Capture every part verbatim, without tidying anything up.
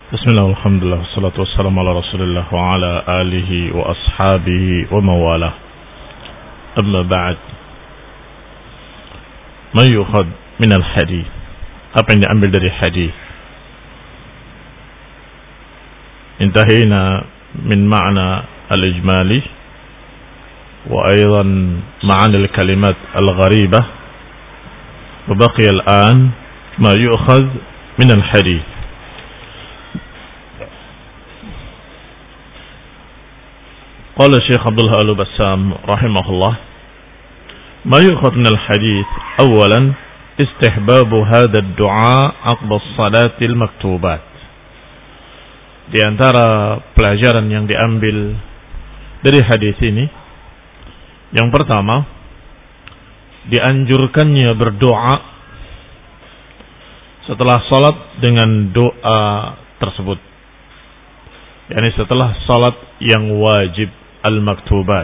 Bismillah, alhamdulillah, wassalatu wassalamu ala rasulillah wa ala alihi wa ashabihi wa mawalah. Amma ba'd. Ma yukhad min al-hadith. Apa yang diambil dari hadith? Intahina min ma'na al-ijmali wa aydan ma'ani al-kalimat al-gharibah. Wa baqiya al-an ma yukhad min al-hadith. قال الشيخ عبد الله البسام رحمه الله ما يؤخذ من الحديث أولا استحباب هذا الدعاء عقب الصلاة المكتوبات. Di antara pelajaran yang diambil dari hadis ini, yang pertama dianjurkannya berdoa setelah salat dengan doa tersebut, yakni setelah salat yang wajib al-maktubat.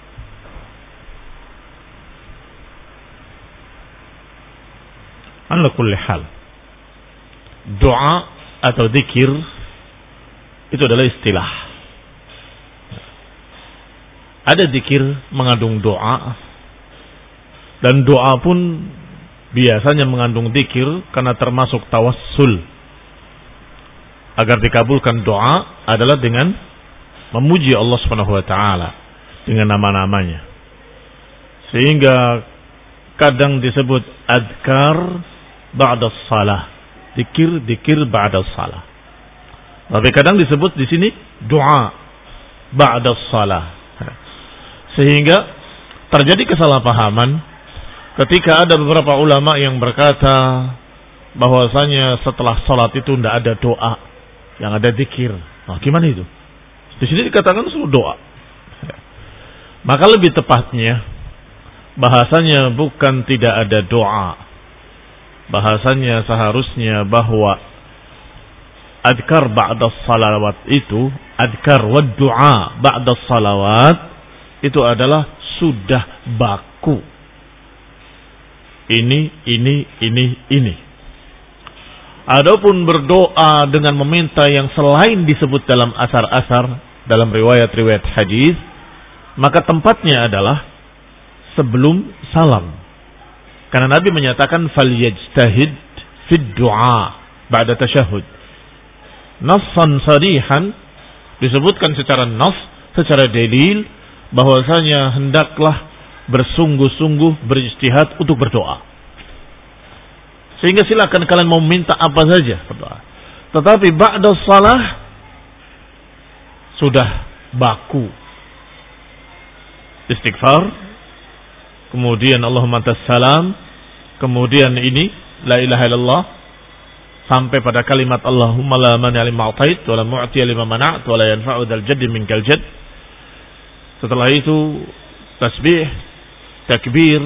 Ala kulli hal, doa atau zikir itu adalah istilah. Ada zikir mengandung doa, dan doa pun biasanya mengandung zikir karena termasuk tawassul. Agar dikabulkan doa adalah dengan memuji Allah Subhanahu wa taala dengan nama-namanya. Sehingga kadang disebut adkar ba'da shalah, zikir-zikir ba'da shalah. Tapi kadang disebut di sini doa ba'da shalah. Sehingga terjadi kesalahpahaman ketika ada beberapa ulama yang berkata bahwasanya setelah salat itu tidak ada doa, yang ada zikir. Nah, gimana itu? Di sini dikatakan suruh doa. Maka lebih tepatnya bahasanya bukan tidak ada doa. Bahasanya seharusnya bahwa adkar ba'da salawat itu, adkar wa du'a ba'da salawat itu adalah sudah baku. Ini, ini, ini, ini. Adapun berdoa dengan meminta yang selain disebut dalam asar-asar, dalam riwayat-riwayat hadis, maka tempatnya adalah sebelum salam. Karena Nabi menyatakan falyajtahid fid du'a ba'da tasyahud. Nassan sarihan, disebutkan secara nas, secara dalil bahwasanya hendaklah bersungguh-sungguh berijtihad untuk berdoa. Sehingga silakan kalian mau minta apa saja berdoa. Tetapi ba'da salah sudah baku. Istighfar, kemudian Allahumma antas salam, kemudian ini la ilaha illallah, sampai pada kalimat Allahumma la mani' lima a'tait wa la mu'ti lima mana'at wa la yanfa'u dzal jaddi minkal jadd. Setelah itu tasbih, takbir,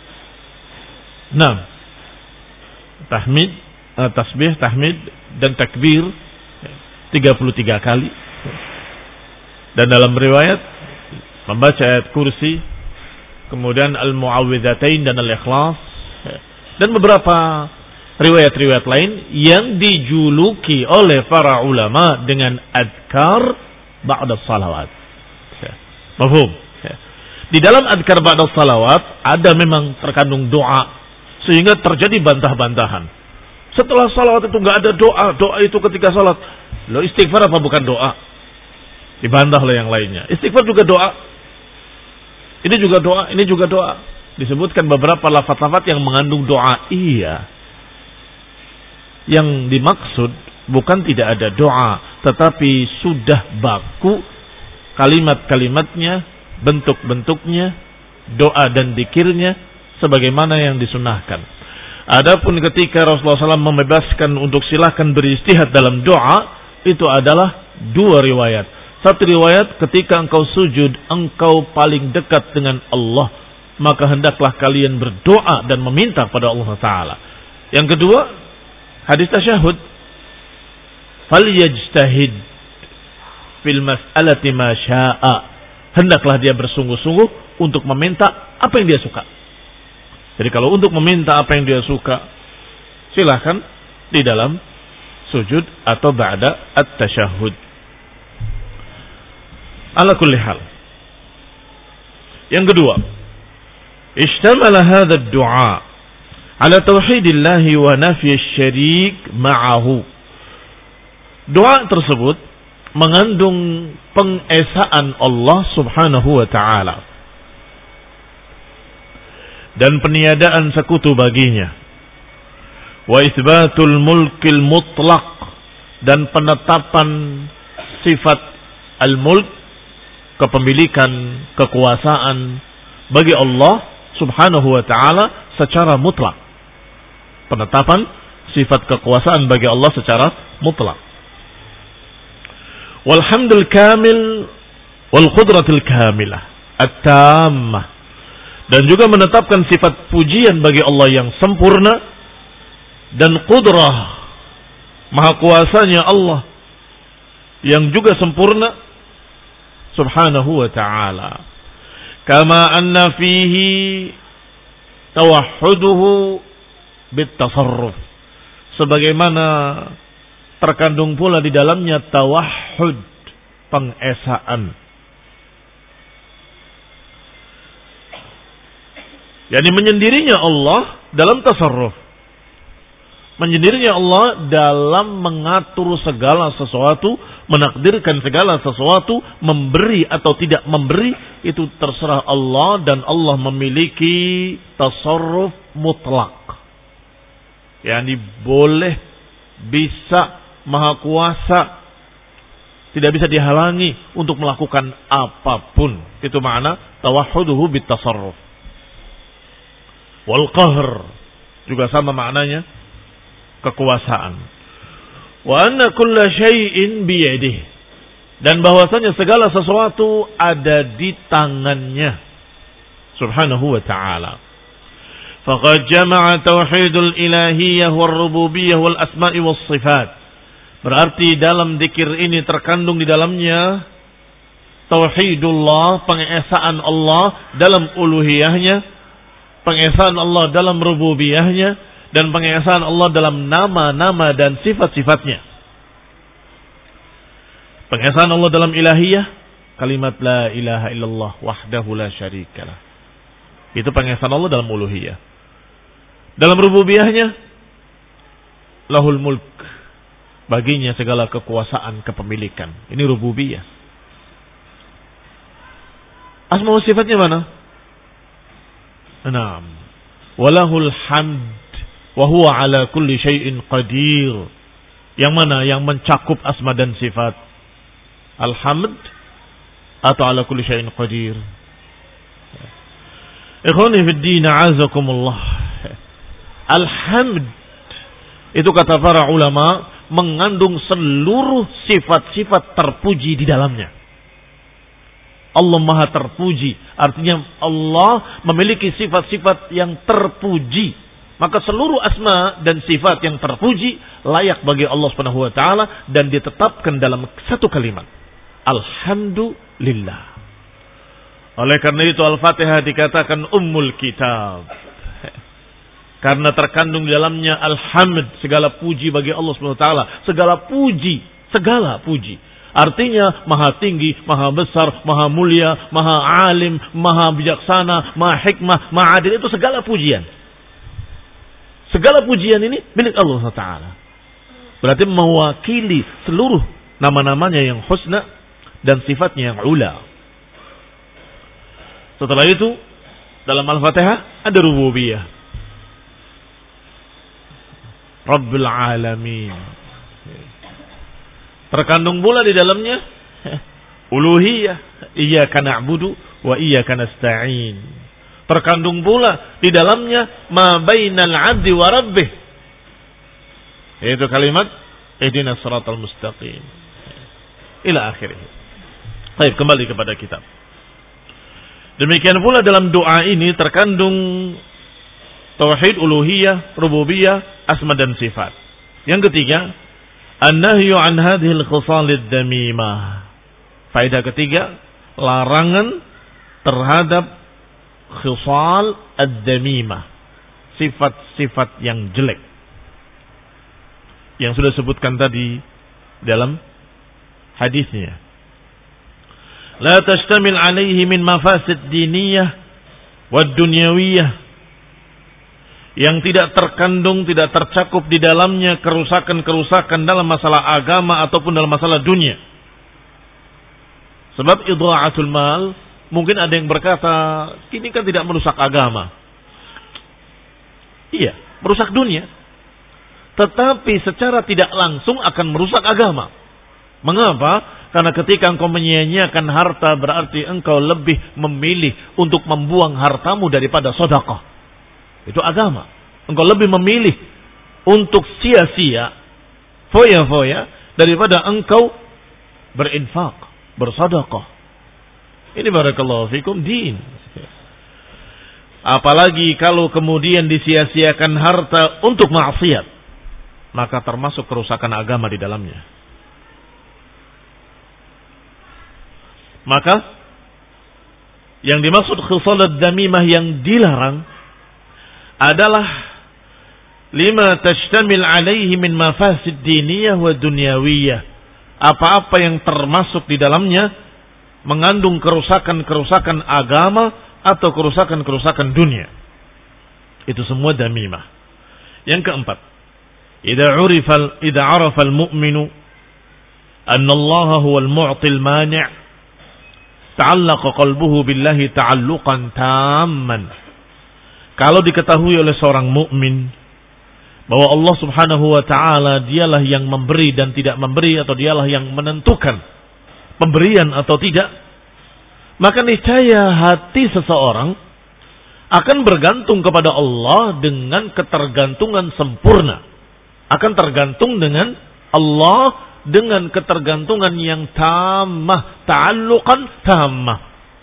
nah tahmid, uh, tasbih, tahmid dan takbir tiga puluh tiga kali. Dan dalam riwayat membaca ayat kursi, kemudian al-mu'awwidzatain dan al-ikhlas, dan beberapa riwayat-riwayat lain yang dijuluki oleh para ulama dengan adkar ba'da salawat. Mafhum? Di dalam adkar ba'da salawat ada memang terkandung doa, sehingga terjadi bantah-bantahan. Setelah salawat itu enggak ada doa, doa itu ketika salat. Lo istighfar apa bukan doa? Dibantah oleh yang lainnya. Istighfar juga doa. Ini juga doa, ini juga doa. Disebutkan beberapa lafaz-lafaz yang mengandung doa. Iya. Yang dimaksud bukan tidak ada doa, tetapi sudah baku kalimat-kalimatnya, bentuk-bentuknya, doa dan zikirnya sebagaimana yang disunahkan. Adapun ketika Rasulullah shallallahu alaihi wasallam membebaskan untuk silakan beristihad dalam doa, itu adalah dua riwayat. Satu riwayat, ketika engkau sujud, engkau paling dekat dengan Allah, maka hendaklah kalian berdoa dan meminta kepada Allah Ta'ala. Yang kedua, hadis tasyahud, falyajtahid fil mas'alati ma sya'a. Hendaklah dia bersungguh-sungguh untuk meminta apa yang dia suka. Jadi kalau untuk meminta apa yang dia suka, silahkan di dalam sujud atau ba'da at-tasyahud. Ala kulli hal. Yang kedua, ishtamala hadha ad-du'a ala tauhidillah wa nafyi asy-syarik ma'ahu. Doa tersebut mengandung pengesaan Allah Subhanahu wa taala dan peniadaan sekutu baginya. Wa itsbatul mulkil mutlaq, dan penetapan sifat al-mulk, kepemilikan, kekuasaan bagi Allah Subhanahu wa taala secara mutlak. Penetapan sifat kekuasaan bagi Allah secara mutlak. Walhamdul kamil wal qudratul kamilah at-tammah, dan juga menetapkan sifat pujian bagi Allah yang sempurna dan qudrah, maha kuasanya Allah yang juga sempurna subhanahu wa ta'ala. Kama anna fihi tawahhuduhu bitasarruf, sebagaimana terkandung pula di dalamnya tawahhud, pengesaan. Yani menyendirinya Allah dalam tasarruf, menyendirinya Allah dalam mengatur segala sesuatu, menakdirkan segala sesuatu, memberi atau tidak memberi, itu terserah Allah, dan Allah memiliki tasarruf mutlak. Yani boleh, bisa, maha kuasa, tidak bisa dihalangi untuk melakukan apapun. Itu makna tawahhuduhu bitasarruf. Wal qahr juga sama maknanya, kekuasaan. Wa anna kulla syai'in biyadihi, dan bahwasanya segala sesuatu ada di tangannya subhanahu wa ta'ala. Faqad jama'a tauhidul ilahiyyah wal rububiyyah wal asma'i was sifat. Berarti dalam zikir ini terkandung di dalamnya tauhidullah, pengesaan Allah dalam uluhiyahnya, pengesaan Allah dalam rububiyahnya, dan pengesaan Allah dalam nama-nama dan sifat-sifatnya. Pengesaan Allah dalam ilahiyah, kalimat la ilaha illallah wahdahu la syarikalah. Itu pengesaan Allah dalam uluhiyah. Dalam rububiyahnya, lahul mulk, baginya segala kekuasaan, kepemilikan. Ini rububiyah. Asma wa sifatnya mana? Naam. Walahul hamd wa huwa ala kulli syai'in qadir. Yang mana yang mencakup asma dan sifat? Alhamd atau ala kulli syai'in qadir? Ikhwani fid din, a'azakumullah. Alhamd itu kata para ulama mengandung seluruh sifat-sifat terpuji di dalamnya. Allah Maha terpuji, artinya Allah memiliki sifat-sifat yang terpuji. Maka seluruh asma dan sifat yang terpuji layak bagi Allah Subhanahu wa taala, dan ditetapkan dalam satu kalimat, alhamdulillah. Oleh karena itu Al-Fatihah dikatakan ummul kitab, karena terkandung di dalamnya alhamd, segala puji bagi Allah Subhanahu wa taala, segala puji, segala puji. Artinya maha tinggi, maha besar, maha mulia, maha alim, maha bijaksana, maha hikmah, maha adil, itu segala pujian. Segala pujian ini milik Allah Subhanahu wa taala. Berarti mewakili seluruh nama-namanya yang husna dan sifatnya yang ula. Setelah itu dalam Al-Fatihah ada rububiyah, Rabbul Alamin. Terkandung pula di dalamnya uluhiyah, iyyaka na'budu wa iyyaka nasta'in. Terkandung pula di dalamnya ma bainal 'abdi wa rabbih, yaitu kalimat ihdinas siratal mustaqim ila akhirih. Baik, kembali kepada kitab. Demikian pula dalam doa ini terkandung tauhid uluhiyah, rububiyah, asma dan sifat. Yang ketiga, an-nahyu an hadhil khisalid damimah. Faedah ketiga, larangan terhadap khisal ad-damimah, sifat-sifat yang jelek. yang sudah sebutkan tadi dalam hadisnya. La tashtamil alaihi min mafasid diniyah wad dunyawiyah, yang tidak terkandung, tidak tercakup di dalamnya kerusakan-kerusakan dalam masalah agama ataupun dalam masalah dunia. Sebab idha'atul mal, mungkin ada yang berkata, ini kan tidak merusak agama. Iya, merusak dunia. Tetapi secara tidak langsung akan merusak agama. Mengapa? Karena ketika engkau menyia-nyiakan harta, berarti engkau lebih memilih untuk membuang hartamu daripada sedekah. Itu agama. Engkau lebih memilih untuk sia-sia, foya-foya, daripada engkau berinfak, bersedekah. Ini barakallahu fikum din. Apalagi kalau kemudian disia-siakan harta untuk maksiat, maka termasuk kerusakan agama di dalamnya. Maka yang dimaksud khisalat damimah yang dilarang adalah lima tashtamil alaihi min mafasid diniyah wa dunyawiyah. Apa-apa yang termasuk di dalamnya mengandung kerusakan-kerusakan agama atau kerusakan-kerusakan dunia. Itu semua damimah. Yang keempat, idza urifa idza arafa al-mu'minu anna Allah huwa al-mu'ti al-mani', ta'allaqa qalbuhu billahi ta'alluqan tamman. Kalau diketahui oleh seorang mukmin bahwa Allah Subhanahu wa taala dialah yang memberi dan tidak memberi, atau dialah yang menentukan pemberian atau tidak, maka niscaya hati seseorang akan bergantung kepada Allah dengan ketergantungan sempurna. Akan tergantung dengan Allah dengan ketergantungan yang tammah, ta'alluqan tammah.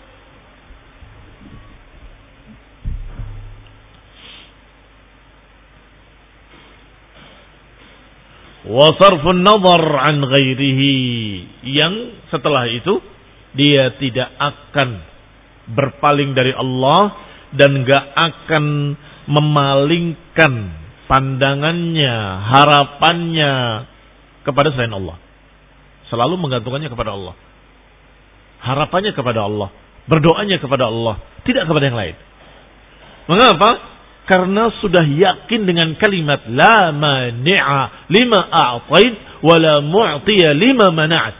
Wa sarfun nazar an ghairihi, yang setelah itu dia tidak akan berpaling dari Allah dan gak akan memalingkan pandangannya, harapannya kepada selain Allah. Selalu menggantungkannya kepada Allah, harapannya kepada Allah, berdoanya kepada Allah, tidak kepada yang lain. Mengapa? Karena sudah yakin dengan kalimat la mani'a lima a'tait wa la mu'tiya lima mana'at.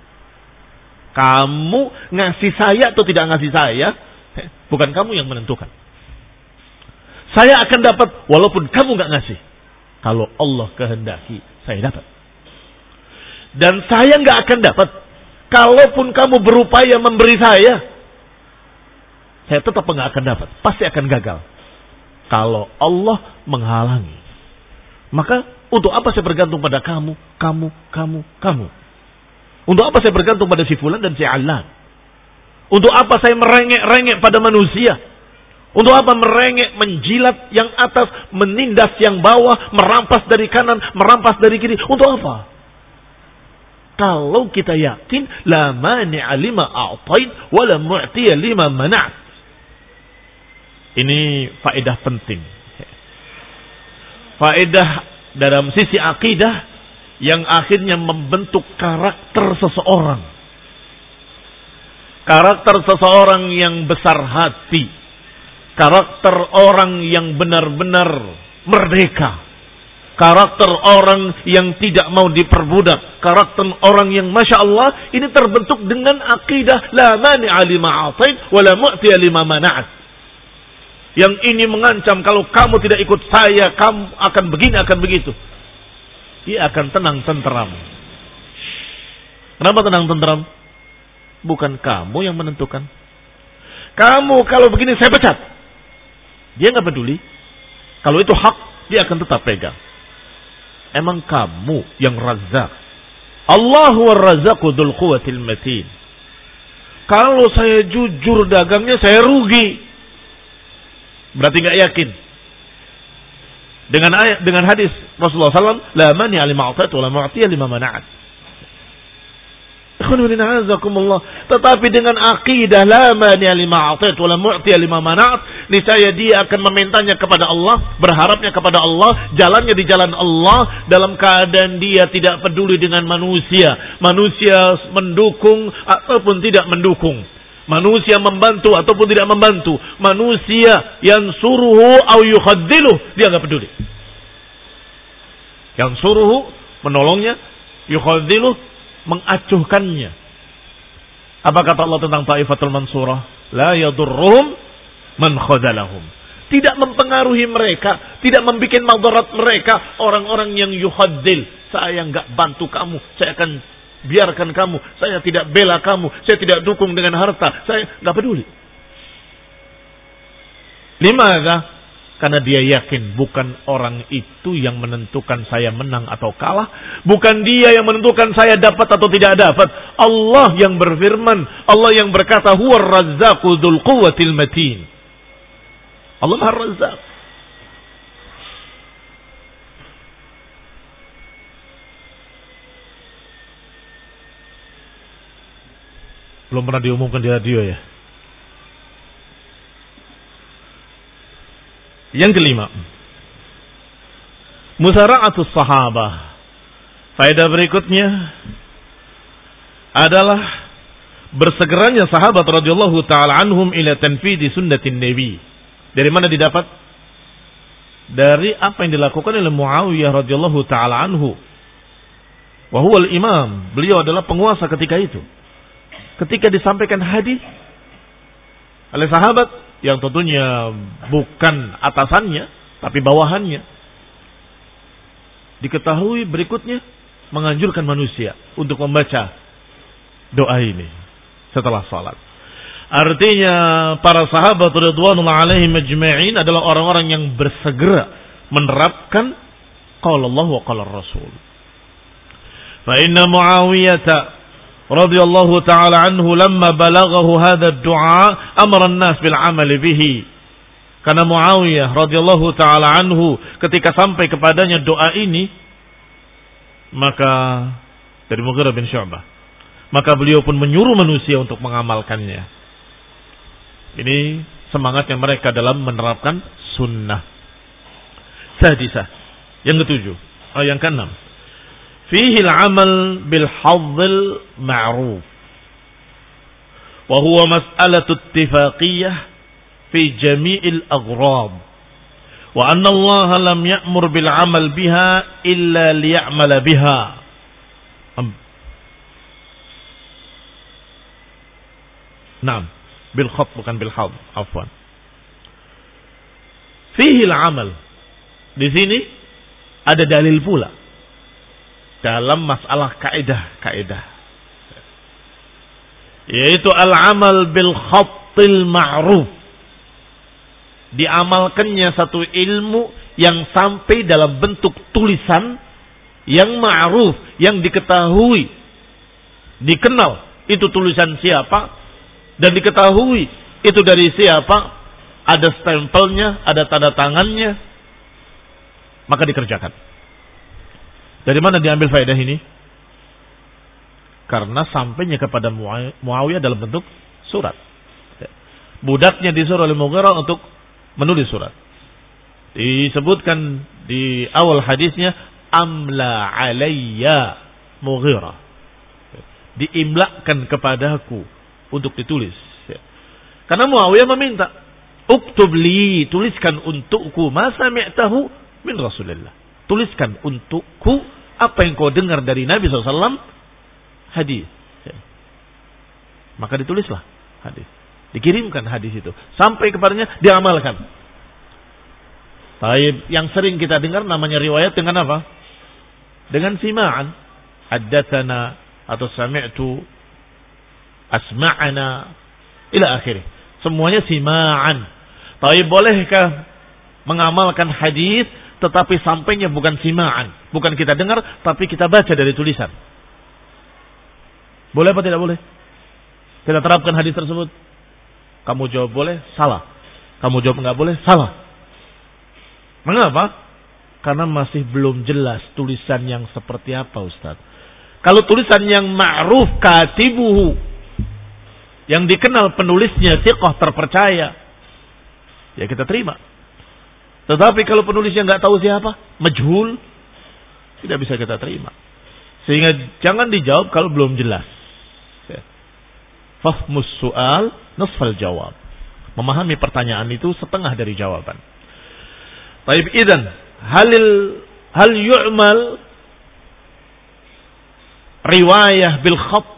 Kamu ngasih saya atau tidak ngasih saya, bukan kamu yang menentukan. Saya akan dapat walaupun kamu nggak ngasih. Kalau Allah kehendaki, saya dapat. Dan saya nggak akan dapat kalaupun kamu berupaya memberi saya, saya tetap nggak akan dapat, pasti akan gagal. Kalau Allah menghalangi, maka untuk apa saya bergantung pada kamu, kamu, kamu, kamu? Untuk apa saya bergantung pada si fulan dan si alan? Untuk apa saya merengek-rengek pada manusia? Untuk apa merengek, menjilat yang atas, menindas yang bawah, merampas dari kanan, merampas dari kiri? Untuk apa? Kalau kita yakin la mani'a lima a'tait wa la mu'tiya lima mana'at. Ini faedah penting. Faedah dalam sisi akidah yang akhirnya membentuk karakter seseorang. Karakter seseorang yang besar hati. Karakter orang yang benar-benar merdeka. Karakter orang yang tidak mau diperbudak. Karakter orang yang Masya Allah ini terbentuk dengan akidah la mani'a lima a'tait wa la mu'tiya lima mana'at. Yang ini mengancam kalau kamu tidak ikut saya, kamu akan begini, akan begitu. Dia akan tenang tenteram. Kenapa tenang tenteram? Bukan kamu yang menentukan. Kamu kalau begini saya pecat. Dia nggak peduli. Kalau itu hak, dia akan tetap pegang. Emang kamu yang Razzaq. Allahu ar-Razzaqu dzul quwwatil matin. Kalau saya jujur dagangnya saya rugi. Berarti enggak yakin. Dengan ayat, dengan hadis Rasulullah sallallahu alaihi wasallam, la mani lima a'tait wa la mu'tiya lima mana'at. Tetapi dengan akidah la mani lima a'tait wa la mu'tiya lima mana'at, niscaya dia akan memintanya kepada Allah, berharapnya kepada Allah, jalannya di jalan Allah, dalam keadaan dia tidak peduli dengan manusia. Manusia mendukung ataupun tidak mendukung. Manusia membantu ataupun tidak membantu. Manusia yang suruhu au yukhaddiluh, dia enggak peduli. Yang suruhu, menolongnya, yukhaddiluh, mengacuhkannya. Apa kata Allah tentang Taifatul Mansurah? La yadurruhum man khadalahum. Tidak mempengaruhi mereka, tidak membuat madarat mereka orang-orang yang yuhaddil. Saya enggak bantu kamu, saya akan biarkan kamu, saya tidak bela kamu, saya tidak dukung dengan harta, saya enggak peduli. Limadha? Karena dia yakin bukan orang itu yang menentukan saya menang atau kalah. Bukan dia yang menentukan saya dapat atau tidak dapat. Allah yang berfirman. Allah yang berkata, Huwar razzaqu dzul quwwatil matin. Allah Maha Razzaq. Belum pernah diumumkan di radio ya. Yang kelima, musara'atus sahabah. Faedah berikutnya adalah bersegeranya sahabat radhiyallahu taala anhum ila tanfidhi sunnatin nabi. Dari mana didapat? Dari apa yang dilakukan oleh Muawiyah radhiyallahu taala anhu. Wa huwa al-imam, beliau adalah penguasa ketika itu. Ketika disampaikan hadis oleh sahabat yang tentunya bukan atasannya, tapi bawahannya, diketahui berikutnya menganjurkan manusia untuk membaca doa ini setelah salat. Artinya para sahabat radhiyallahu alaihim ajma'in adalah orang-orang yang bersegera menerapkan qala Allah wa qala Rasul. Fa inna Muawiyah radhiyallahu ta'ala anhu lamma balaghahu hadha ad-du'a amara an-nas bil 'amali bihi. Karena Muawiyah radhiyallahu ta'ala anhu ketika sampai kepadanya doa ini, maka dari Mughirah bin Syu'bah, maka beliau pun menyuruh manusia untuk mengamalkannya. Ini semangatnya mereka dalam menerapkan sunnah. Sadisah, yang ketujuh, oh yang keenam, fihi al-amal bil hadzil ma'ruf wa huwa mas'alatu ittifaqiyah fi jami'il aghrad wa anna Allah lam ya'mur bil 'amal biha illa liya'mala biha. Naam, bil khat bukan bil hadz, afwan. Fihi al-amal, di sini ada dalil pula dalam masalah kaidah-kaidah, yaitu al-amal bil khattil ma'ruf, diamalkannya satu ilmu yang sampai dalam bentuk tulisan yang ma'ruf, yang diketahui, dikenal itu tulisan siapa dan diketahui itu dari siapa, ada stempelnya, ada tanda tangannya, maka dikerjakan. Dari mana diambil faedah ini? Karena sampainya kepada Muawiyah dalam bentuk surat. Budaknya disuruh oleh Mughirah untuk menulis surat. Disebutkan di awal hadisnya, amla alayya Mughirah. Diimlakan kepadaku untuk ditulis. Karena Muawiyah meminta, uktub li, tuliskan untukku ma sami'tahu min Rasulillah. Tuliskan untukku apa yang kau dengar dari Nabi shallallahu alaihi wasallam hadis. Maka ditulislah hadis. Dikirimkan hadis itu sampai kepadanya, diamalkan. Taib, yang sering kita dengar namanya riwayat dengan apa? Dengan sima'an. Haddatsana atau sami'tu, asma'ana, ila akhirih. Semuanya sima'an. Taib, bolehkah mengamalkan hadis tetapi sampainya bukan sima'an, bukan kita dengar tapi kita baca dari tulisan? Boleh apa tidak boleh? Kita terapkan hadis tersebut. Kamu jawab boleh, salah. Kamu jawab enggak boleh, salah. Mengapa? Karena masih belum jelas tulisan yang seperti apa, Ustaz. Kalau tulisan yang ma'ruf katibuhu, yang dikenal penulisnya thiqah, terpercaya, ya kita terima. Tetapi kalau penulisnya nggak tahu siapa, majhul, tidak bisa kita terima. Sehingga jangan dijawab kalau belum jelas. Ya. Fahmus su'al nasfal jawab. Memahami pertanyaan itu setengah dari jawaban. Taib idan, halil hal yu'mal riwayah bil khat.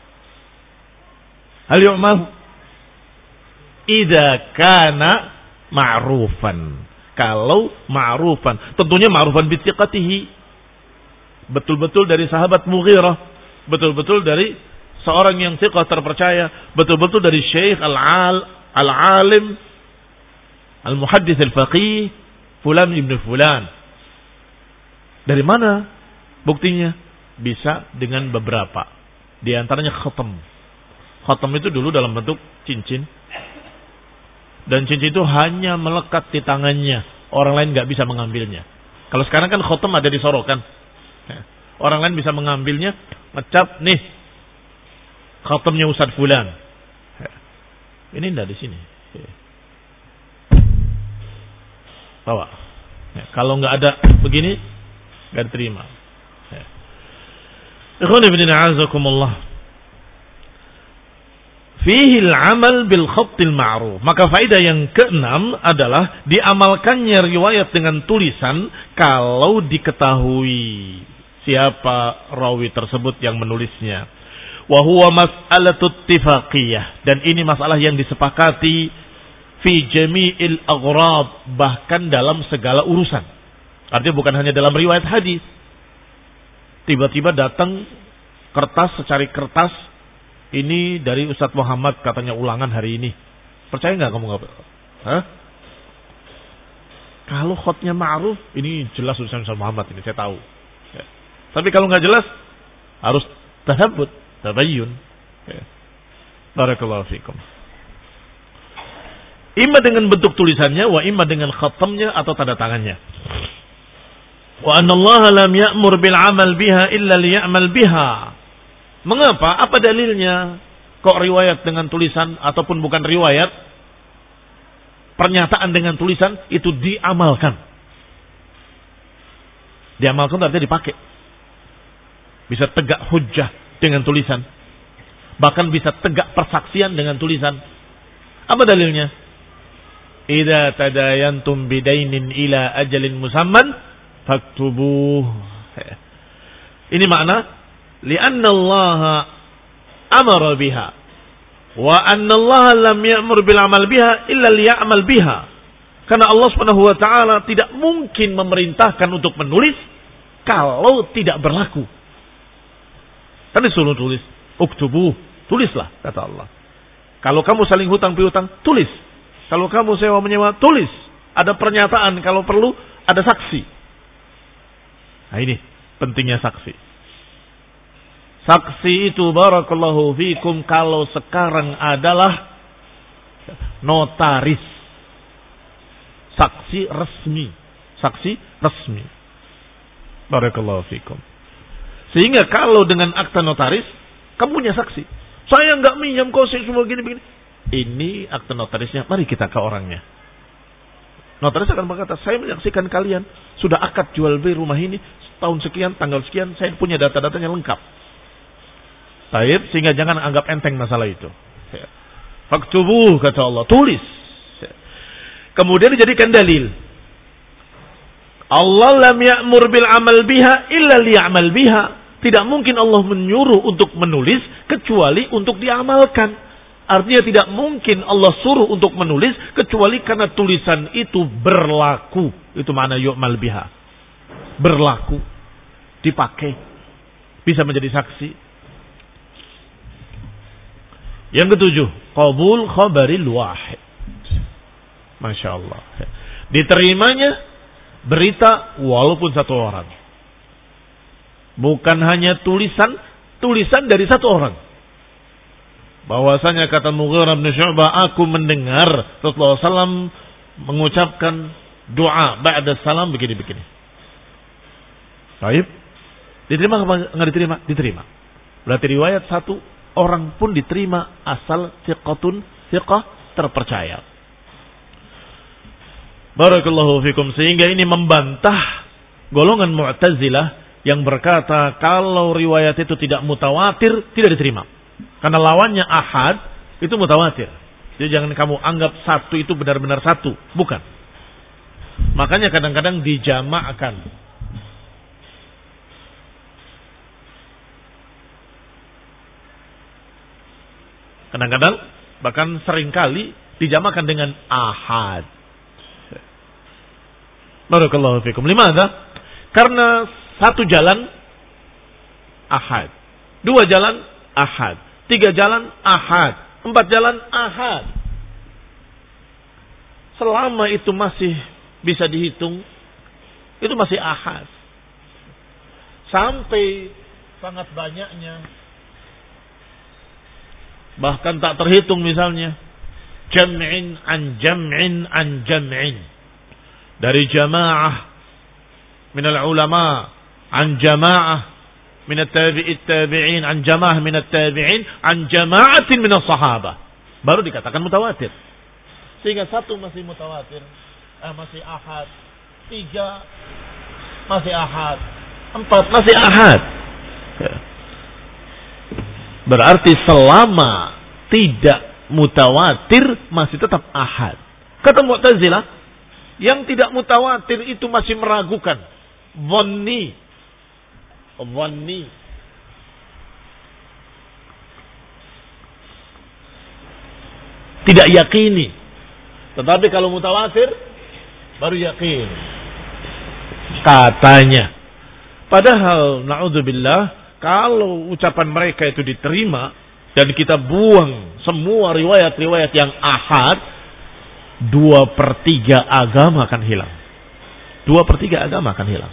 Hal yu'mal idza kana ma'rufan. Kalau ma'rufan, tentunya ma'rufan bi thiqatihi. Betul-betul dari sahabat Mughirah, betul-betul dari seorang yang thiqah terpercaya, betul-betul dari syekh al-al al-alim al-muhaddits al-faqih fulan ibn fulan. Dari mana buktinya? Bisa dengan beberapa. Di antaranya khatam. Khatam itu dulu dalam bentuk cincin. Dan cincin itu hanya melekat di tangannya. Orang lain nggak bisa mengambilnya. Kalau sekarang kan khatam ada di sorokan. Orang lain bisa mengambilnya, ngecap nih khatamnya Ustaz Fulan. Ini tidak di sini. Bawa. Kalau nggak ada begini, nggak diterima. Ikhwan fillah a'azakumullah. Fihi al-amal bil khattil ma'ruf. Maka faedah yang keenam adalah diamalkannya riwayat dengan tulisan kalau diketahui siapa rawi tersebut yang menulisnya. Wa huwa mas'alatut ittifaqiyah, dan ini masalah yang disepakati fi jami'il aghrab, bahkan dalam segala urusan. Artinya bukan hanya dalam riwayat hadis. Tiba-tiba datang kertas secari kertas, ini dari Ustadz Muhammad katanya ulangan hari ini. Percaya nggak kamu nggak? Hah? Kalau khotnya ma'ruf, ini jelas urusan Ustadz Muhammad ini, saya tahu. Ya. Tapi kalau nggak jelas, harus tahabbut, tabayyun. Ya. Barakallahu fikum. Ima dengan bentuk tulisannya, wa ima dengan khatamnya atau tanda tangannya. Wa anna Allah lam ya'mur bil amal biha illa liya'mal biha. Mengapa? Apa dalilnya? Kok riwayat dengan tulisan ataupun bukan riwayat, pernyataan dengan tulisan itu diamalkan. Diamalkan artinya dipakai. Bisa tegak hujjah dengan tulisan. Bahkan bisa tegak persaksian dengan tulisan. Apa dalilnya? Idza tadayantum bidainin ila ajalin musamman faktubuh. Ini makna li'anna Allah amara biha wa anna Allah lam ya'mur bil amal biha illa liya'mal biha. Karena Allah Subhanahu wa taala tidak mungkin memerintahkan untuk menulis kalau tidak berlaku. Kan disuruh tulis, uktubuh, tulislah kata Allah. Kalau kamu saling hutang piutang, tulis. Kalau kamu sewa menyewa, tulis. Ada pernyataan, kalau perlu ada saksi. Nah ini pentingnya saksi. Saksi itu barakallahu fikum kalau sekarang adalah notaris. Saksi resmi. Saksi resmi. Barakallahu fikum. Sehingga kalau dengan akta notaris, kamu punya saksi. Saya nggak minjam kau, saya semua gini-begini. Ini akta notarisnya, mari kita ke orangnya. Notaris akan berkata, saya menyaksikan kalian sudah akad jual beli rumah ini tahun sekian, tanggal sekian, saya punya data-datanya lengkap. Baik, sehingga jangan anggap enteng masalah itu. Faktubuh kata Allah, tulis. Kemudian dijadikan dalil. Allah lam ya'mur bil amal biha illa liya'mal biha. Tidak mungkin Allah menyuruh untuk menulis kecuali untuk diamalkan. Artinya tidak mungkin Allah suruh untuk menulis kecuali karena tulisan itu berlaku. Itu makna yu'mal biha. Berlaku. Dipakai. Bisa menjadi saksi. Yang ketujuh. Qabul khabaril wahid. Masya Allah. Diterimanya berita walaupun satu orang. Bukan hanya tulisan. Tulisan dari satu orang. Bahwasanya kata Mughirah bin Syu'bah, aku mendengar Rasulullah sallallahu alaihi wasallam mengucapkan doa ba'da salam begini-begini. Baik. Diterima apa enggak diterima? Diterima. Berarti riwayat satu orang pun diterima asal thiqatun thiqah terpercaya. Barakallahu fikum. Sehingga ini membantah golongan Mu'tazilah yang berkata kalau riwayat itu tidak mutawatir tidak diterima. Karena lawannya ahad itu mutawatir. Jadi jangan kamu anggap satu itu benar-benar satu, bukan. Makanya kadang-kadang dijamakkan. Kadang-kadang bahkan seringkali dijamakkan dengan ahad. Barakallahu fikum. Limadha? Karena satu jalan ahad, dua jalan ahad, tiga jalan ahad, empat jalan ahad. Selama itu masih bisa dihitung, itu masih ahad. Sampai sangat banyaknya, bahkan tak terhitung misalnya, jam'in an jam'in an jam'in. Dari jamaah minal ulama, an jamaah minat tabi'it tabi'in, an jamaah minat tabi'in, an jama'atin minas sahabah. Baru dikatakan mutawatir. Sehingga satu masih mutawatir, eh, masih ahad, tiga masih ahad, empat masih ahad. Berarti selama tidak mutawatir masih tetap ahad. Kata Mu'tazilah, yang tidak mutawatir itu masih meragukan. Dhanni. Dhanni. Tidak yakini. Tetapi kalau mutawatir baru yakin. Katanya. Padahal na'udzubillah, kalau ucapan mereka itu diterima dan kita buang semua riwayat-riwayat yang ahad, dua per tiga agama akan hilang. Dua per tiga agama akan hilang.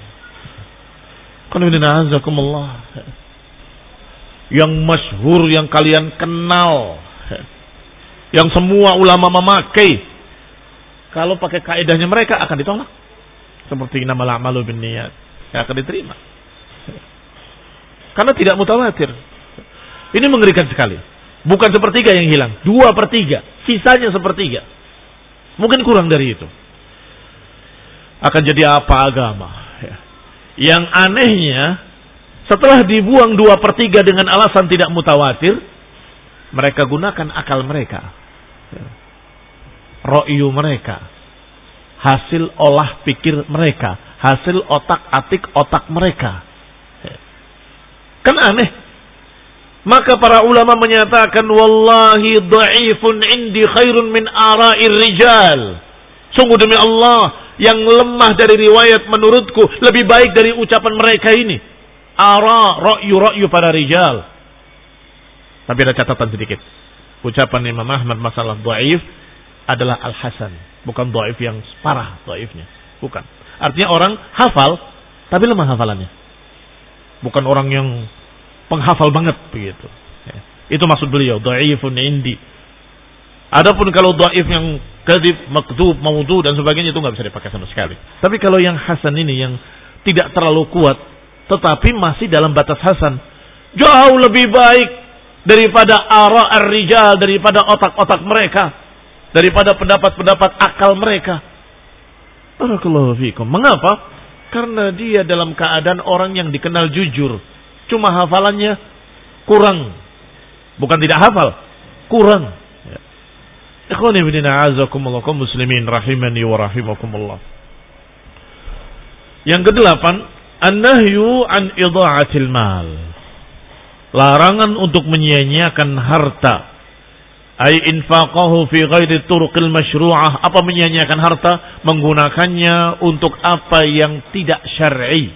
Yang masyhur, yang kalian kenal, yang semua ulama memakai, kalau pakai kaidahnya mereka akan ditolak. Seperti innamal a'malu binniyat, tidak akan diterima. Karena tidak mutawatir. Ini mengerikan sekali. Bukan sepertiga yang hilang, dua per tiga, sisanya sepertiga. Mungkin kurang dari itu. Akan jadi apa agama? Yang anehnya, setelah dibuang dua per tiga dengan alasan tidak mutawatir, mereka gunakan akal mereka, ro'yu mereka, hasil olah pikir mereka, hasil otak-atik otak mereka. Kan aneh. Maka para ulama menyatakan, wallahi dha'ifun indi khairun min ara'ir rijal. Sungguh demi Allah, yang lemah dari riwayat menurutku lebih baik dari ucapan mereka ini. Ara, ra'yu-ra'yu para rijal. Tapi ada catatan sedikit. Ucapan Imam Ahmad masalah dha'if adalah al-hasan, bukan dha'if yang parah dha'ifnya. Bukan. Artinya orang hafal tapi lemah hafalannya. Bukan orang yang penghafal banget begitu. Ya. Itu maksud beliau, dhaifun indi. Adapun kalau dhaif yang kadzib, makdzub, maudhu dan sebagainya itu enggak bisa dipakai sama sekali. Tapi kalau yang hasan ini yang tidak terlalu kuat tetapi masih dalam batas hasan, jauh lebih baik daripada ara ar-rijal, daripada otak-otak mereka, daripada pendapat-pendapat akal mereka. Barakallahu fikum. Mengapa? Karena dia dalam keadaan orang yang dikenal jujur. Cuma hafalannya kurang. Bukan tidak hafal, kurang. Ikhwani fillah a'azakumullah kaum muslimin rahimani wa rahimakumullah. Yang kedelapan, an-nahyu an idha'atil mal. Larangan untuk menyia-nyiakan harta. Ai infaqahu fi ghairi turuqil masyru'ah. Apa menyia-nyiakan harta? Menggunakannya untuk apa yang tidak syar'i.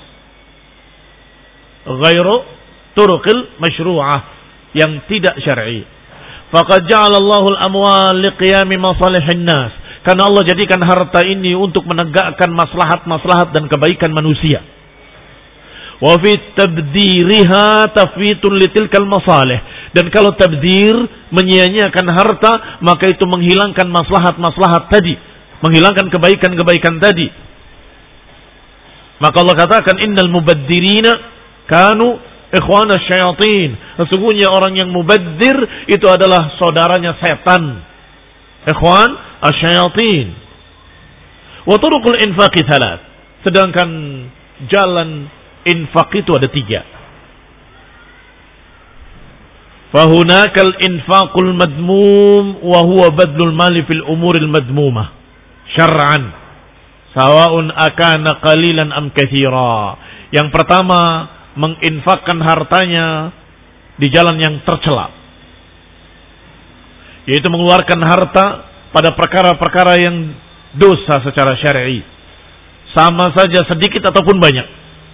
Ghairu turuqil masyru'ah, yang tidak syar'i. Faqad ja'ala Allahu al-amwal liqiyami masalihin nas. Karena Allah jadikan harta ini untuk menegakkan maslahat-maslahat dan kebaikan manusia. Wa fi tabdiriha tafwitun litilkal masalih. Dan kalau tabdir, menyia-nyiakan harta, maka itu menghilangkan maslahat-maslahat tadi, menghilangkan kebaikan-kebaikan tadi. Maka Allah katakan, innal mubaddirina kanu ikhwana syayatin. Sesungguhnya orang yang mubaddir itu adalah saudaranya setan. Ikhwan asyayatin. Wa turuqul infaqi thalath. Sedangkan jalan infak itu ada tiga. Fahunakal infaqul madmum wa huwa badlul mali fil umuril madmumah syar'an sawa'un akana qalilan am katsira. Yang pertama, menginfakkan hartanya di jalan yang tercela, yaitu mengeluarkan harta pada perkara-perkara yang dosa secara syar'i, sama saja sedikit ataupun banyak.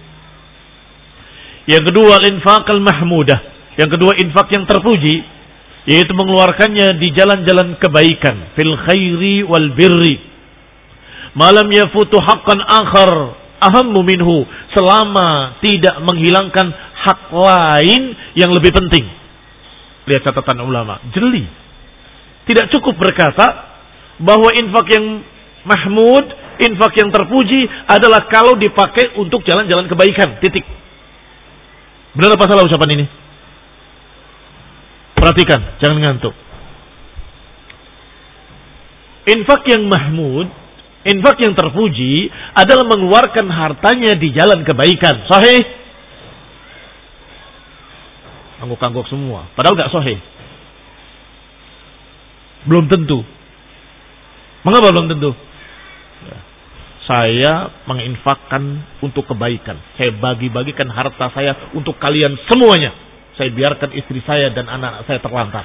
Yang kedua, infaq al-mahmudah. Yang kedua, infak yang terpuji, yaitu mengeluarkannya di jalan-jalan kebaikan, fil khairi wal birri. Malam yafutu haqqan akhar ahammu minhu, selama tidak menghilangkan hak lain yang lebih penting. Lihat catatan ulama, jeli. Tidak cukup berkata bahwa infak yang mahmud, infak yang terpuji adalah kalau dipakai untuk jalan-jalan kebaikan, titik. Benar apa salah ucapan ini? Perhatikan, jangan ngantuk. Infak yang mahmud, infak yang terpuji adalah mengeluarkan hartanya di jalan kebaikan. Sahih? Angguk-angguk semua. Padahal gak sahih. Belum tentu. Mengapa belum tentu? Ya. Saya menginfakkan untuk kebaikan. Saya bagi-bagikan harta saya untuk kalian semuanya. Saya biarkan istri saya dan anak saya terlantar.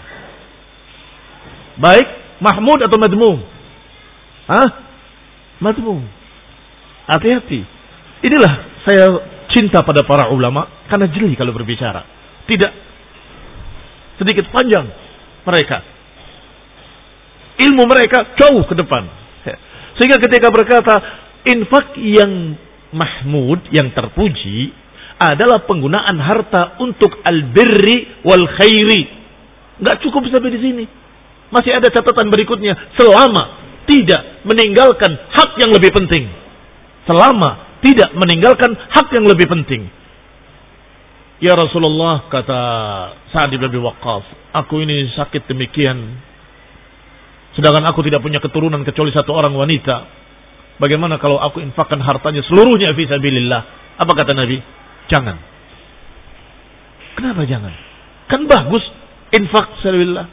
Baik, mahmud atau madmum? Hah? Madmum. Hati-hati. Inilah saya cinta pada para ulama karena jeli kalau berbicara. Tidak sedikit panjang mereka. Ilmu mereka jauh ke depan. Sehingga ketika berkata infak yang mahmud, yang terpuji adalah penggunaan harta untuk al-birri wal khairi. Enggak cukup sampai di sini. Masih ada catatan berikutnya, selama tidak meninggalkan hak yang lebih penting. Selama tidak meninggalkan hak yang lebih penting. Ya Rasulullah, kata Sa'd bin Abi Waqqas, aku ini sakit demikian, sedangkan aku tidak punya keturunan kecuali satu orang wanita. Bagaimana kalau aku infakkan hartanya seluruhnya fi sabilillah? Apa kata Nabi? Jangan. Kenapa jangan? Kan bagus infak sabilillah.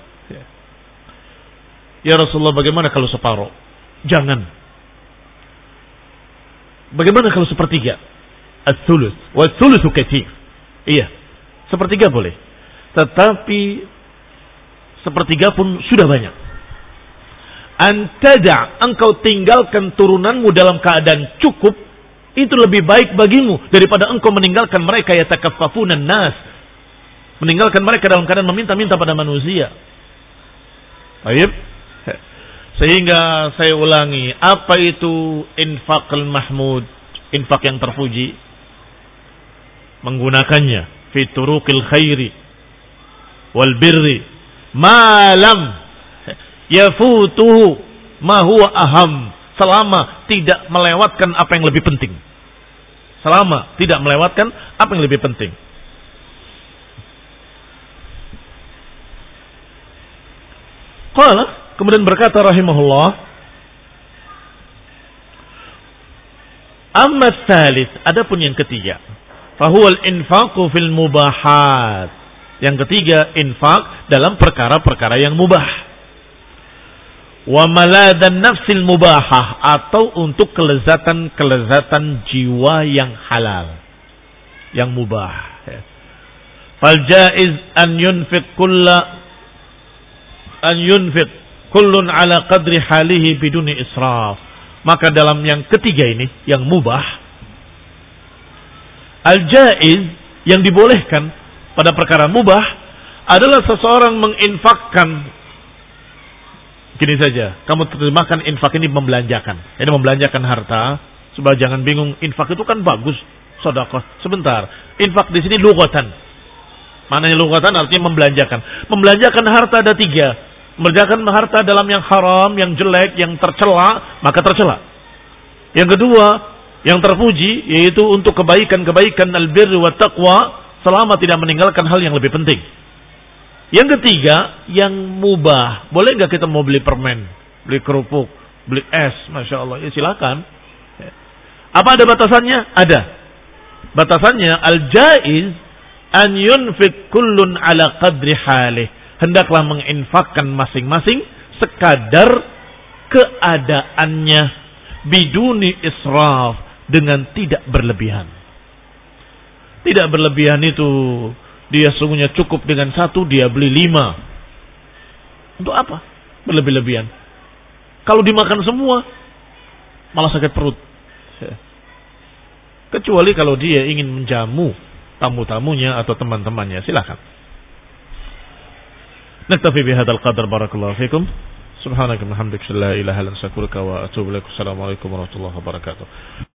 Ya Rasulullah, bagaimana kalau separuh? Jangan. Bagaimana kalau sepertiga? Ats-tsulus, wa ats-tsulusu katsir. Iya, sepertiga boleh. Tetapi sepertiga pun sudah banyak. Antada, engkau tinggalkan turunanmu dalam keadaan cukup, itu lebih baik bagimu daripada engkau meninggalkan mereka yatakaffafunan nas, meninggalkan mereka dalam keadaan meminta-minta pada manusia. Baik. Sehingga saya ulangi, apa itu infaqul mahmud, infak yang terpuji? Menggunakannya fi turuqil khairi wal birri ma lam yafutuhu ma huwa aham, selama tidak melewatkan apa yang lebih penting. Selama tidak melewatkan apa yang lebih penting. Qala, kemudian berkata rahimahullah, amma tsalits, adapun yang ketiga, fahuwal infaqu fil mubahat. Yang ketiga, infak dalam perkara-perkara yang mubah. Wa maladan nafsil mubahah, atau untuk kelezatan-kelezatan jiwa yang halal, yang mubah. Fal jaiz an yunfiq kulla an yunfiq kullun ala qadri halihi biduni israf. Maka dalam yang ketiga ini, yang mubah, al-jaiz, yang dibolehkan pada perkara mubah adalah seseorang menginfakkan. Gini saja, kamu terjemahkan infak ini membelanjakan. Ini membelanjakan harta, supaya jangan bingung. Infak itu kan bagus, sedekah. Sebentar, infak di sini lughatan. Maknanya lughatan artinya membelanjakan. Membelanjakan harta ada tiga. Membelanjakan harta dalam yang haram, yang jelek, yang tercela, maka tercela. Yang kedua, yang terpuji, yaitu untuk kebaikan-kebaikan al-birri wa taqwa, selama tidak meninggalkan hal yang lebih penting. Yang ketiga, yang mubah. Boleh nggak kita mau beli permen, beli kerupuk, beli es, masya Allah, ya silakan. Apa ada batasannya? Ada. Batasannya al-jaiz an yunfik kullun ala qadri halih. Hendaklah menginfakkan masing-masing sekadar keadaannya, biduni israf, dengan tidak berlebihan. Tidak berlebihan itu dia sungguhnya cukup dengan satu, dia beli lima. Untuk apa berlebih-lebihan? Kalau dimakan semua malah sakit perut. Kecuali kalau dia ingin menjamu tamu-tamunya atau teman-temannya, silakan. Naktafi bihadzal qadar, barakallahu fikum. Subhanaka wa bihamdika, la ilaha illa anta, astaghfiruka wa atubu ilaik. Assalamualaikum warahmatullahi wabarakatuh.